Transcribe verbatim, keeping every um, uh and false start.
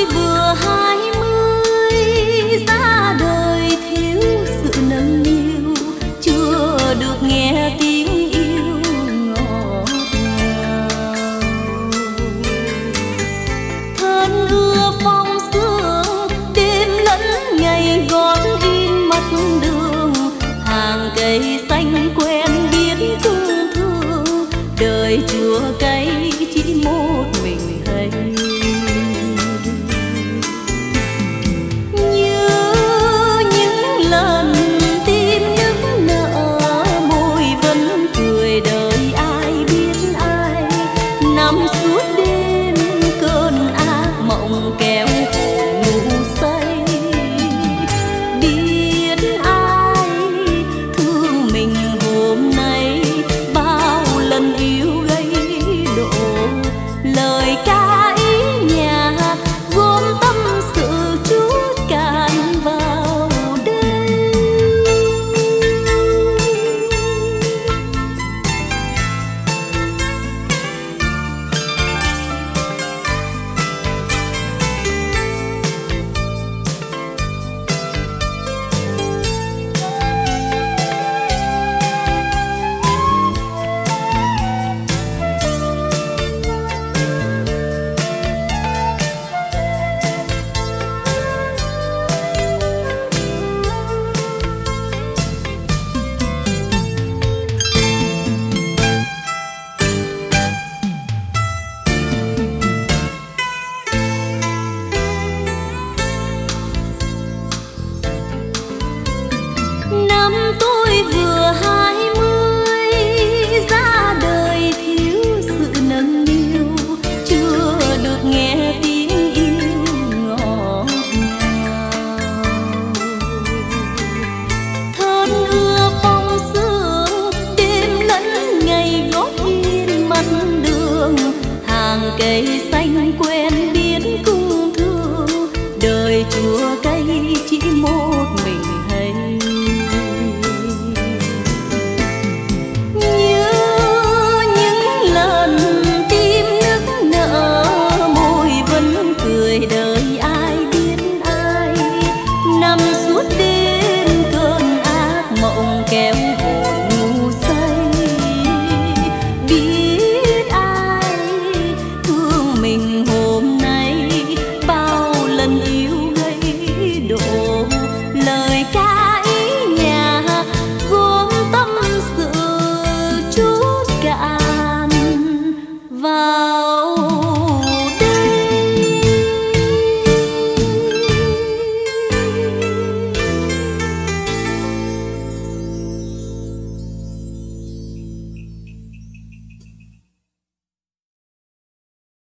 vừa hai mươi, ra đời thiếu sự nâng niu, chưa được nghe tiếng yêu ngọt ngào. Thân ưa phong sương đêm lẫn ngày gót in mặt đường, hàng cây xanh quen biết thương thương, đời chua cay chỉ một mình hay. Như những lần tim nức nở, môi vẫn cười đời ai biết ai, nằm suốt đêm cơn ác mộng kéo ngủ say. Biết ai thương mình hôm nay, bao lần yêu gây độ, lời ca ý nhà gồm tâm sự chút cạn vào đây. Năm tôi vừa hai mươi, ra đời thiếu sự nâng niu, chưa được nghe tiếng yêu ngọt ngào. Thân ưa phong sương đêm lẫn ngày gót in mặt đường, hàng cây xanh quen